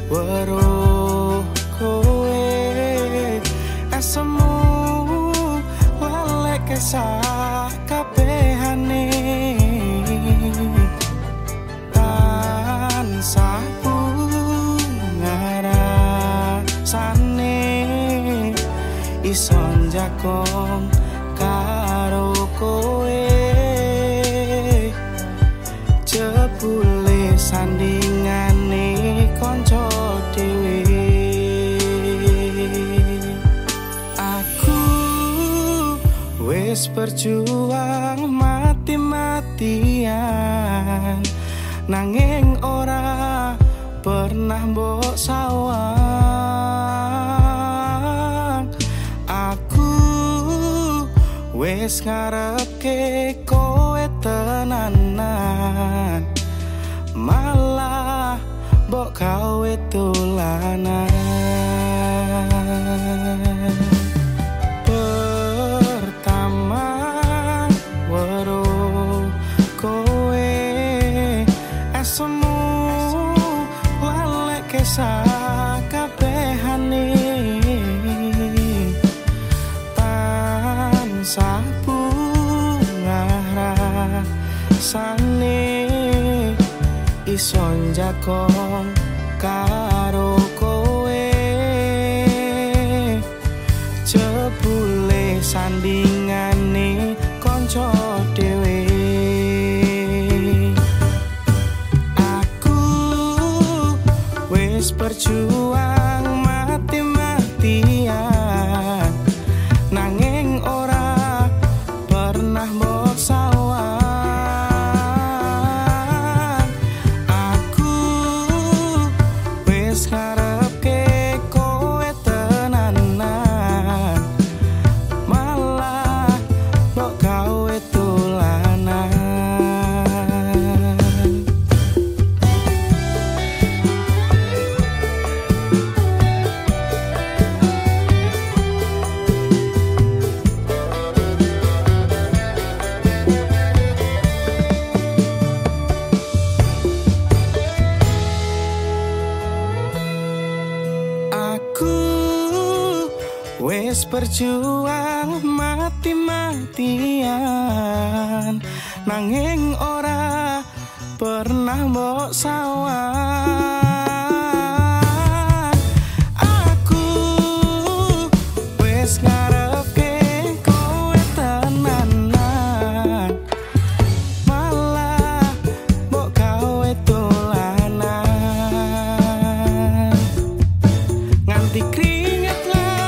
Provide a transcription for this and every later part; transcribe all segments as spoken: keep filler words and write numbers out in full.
weruh kowe asemu walek kesak kabehane tansah ngarasane ison jakong karo kowe jebule sandingane kanca dhewe aku wis berjuang mati-matian nanging ora pernah mbok sawang aku wis ngarepke kowe tenanan malah mbok gawe dolanan pertama weruh kowe asemu walek kesak kabehane tansah rasane ison jakong karo kowe jebule sandingane kanca dhewe aku wis berjuang mati-matian nanging ora pernah mbok sawang aku wis ngarepke kowe tenanan malah mbok gawe dolanan wis berjuang mati-matian nanging ora pernah mbok sawang aku wis ngarepke kowe tenanan malah mbok gawe dolanan nganti keringet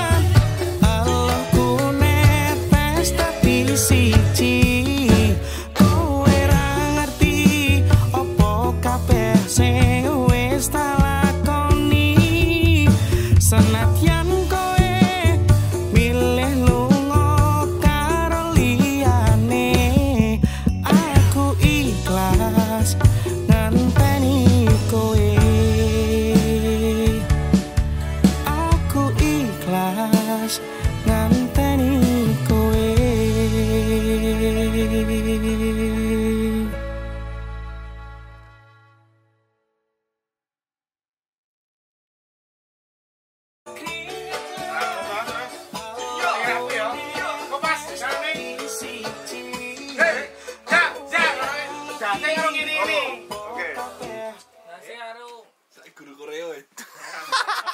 siji kowe ra ngerti opo kabeh sing wis tak lakoni senadyan kowe milih lunga karo liyane aku ikhlas ngenteni kowe aku ikhlas ngenteni kowe Guru Korea.